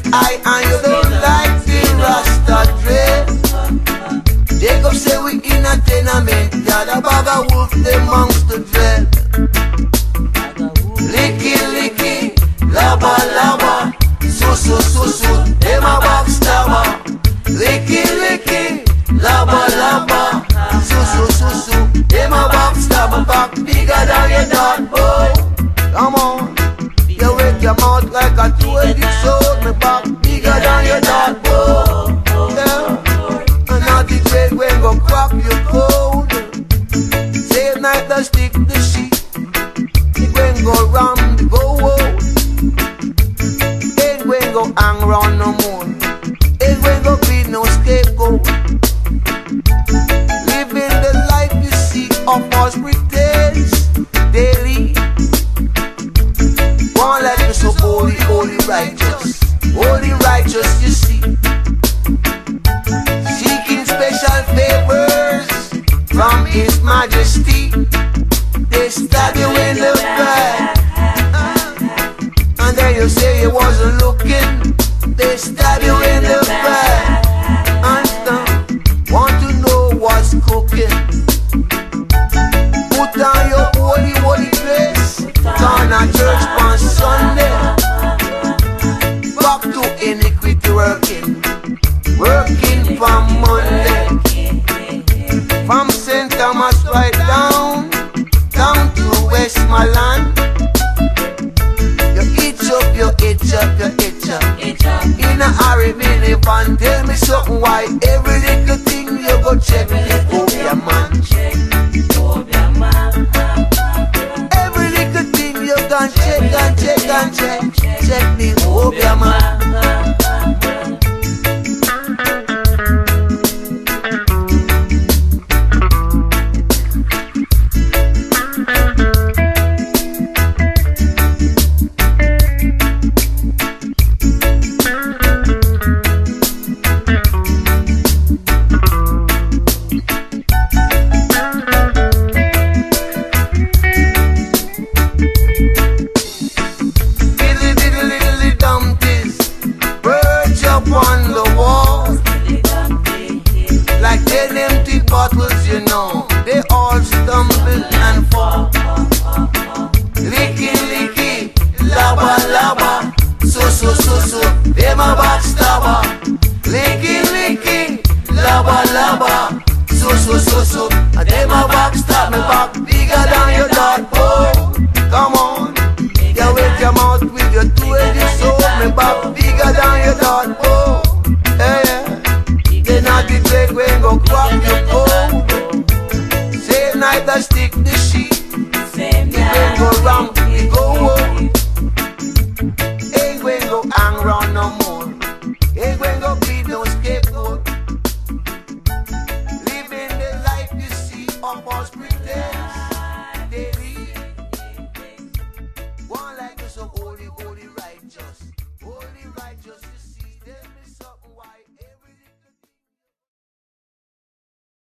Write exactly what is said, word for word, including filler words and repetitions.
I and you don't like the Rasta dread. Jacob say we in a tenement, got a bag of wolf amongst the dread. Licky, licky, lava, lava, so, so, so, so, them a backstabber. Licky, licky, lava, lava, so, so, so, so, them a backstabber. Back bigger than your dad, boy. Come on, you wake your mouth like a two-headed sword. Me back bigger than your dad, boy. Yeah, and now the dread when go crack your code. Same night the stick the sheet. It when go round the go out. Ain't when go hang round no more. Ain't when go be no scapegoat. Living the life you see of us pretense daily. One life is so holy, holy, righteous. Holy, righteous, you see. Seeking special favors from His Majesty. They stab you in the back, and then you say you wasn't looking. They stab you in the back, and uh, want to know what's cooking. Put on your holy, holy dress. Turn a church on Sunday. Back to iniquity working, working from Monday. From Saint Thomas right down, down to Westmoreland. You itch up, you itch up, you itch up. In a hurry, minivan, tell me something why every little thing you go check the Obia man. Every little thing you can check and check and check, check the Obia man. Bottles, you know, they all stumble and fall. Licky, licky, lava, lava, so, so, so, so, them a backstabber. Licky, licky, lava, lava, so, so, so, so, and them a backstab. Me back bigger than your dad, boy. Come on, you wake your mouth with your two-headed sword. Me back bigger than your dad, boy. Hey, yeah. They not the dread when go crack your code. Same night I stick the sheet. It when go round, it go out. Ain't when go hang round no more. Ain't when go be no scapegoat. Living the life you see of us pretend.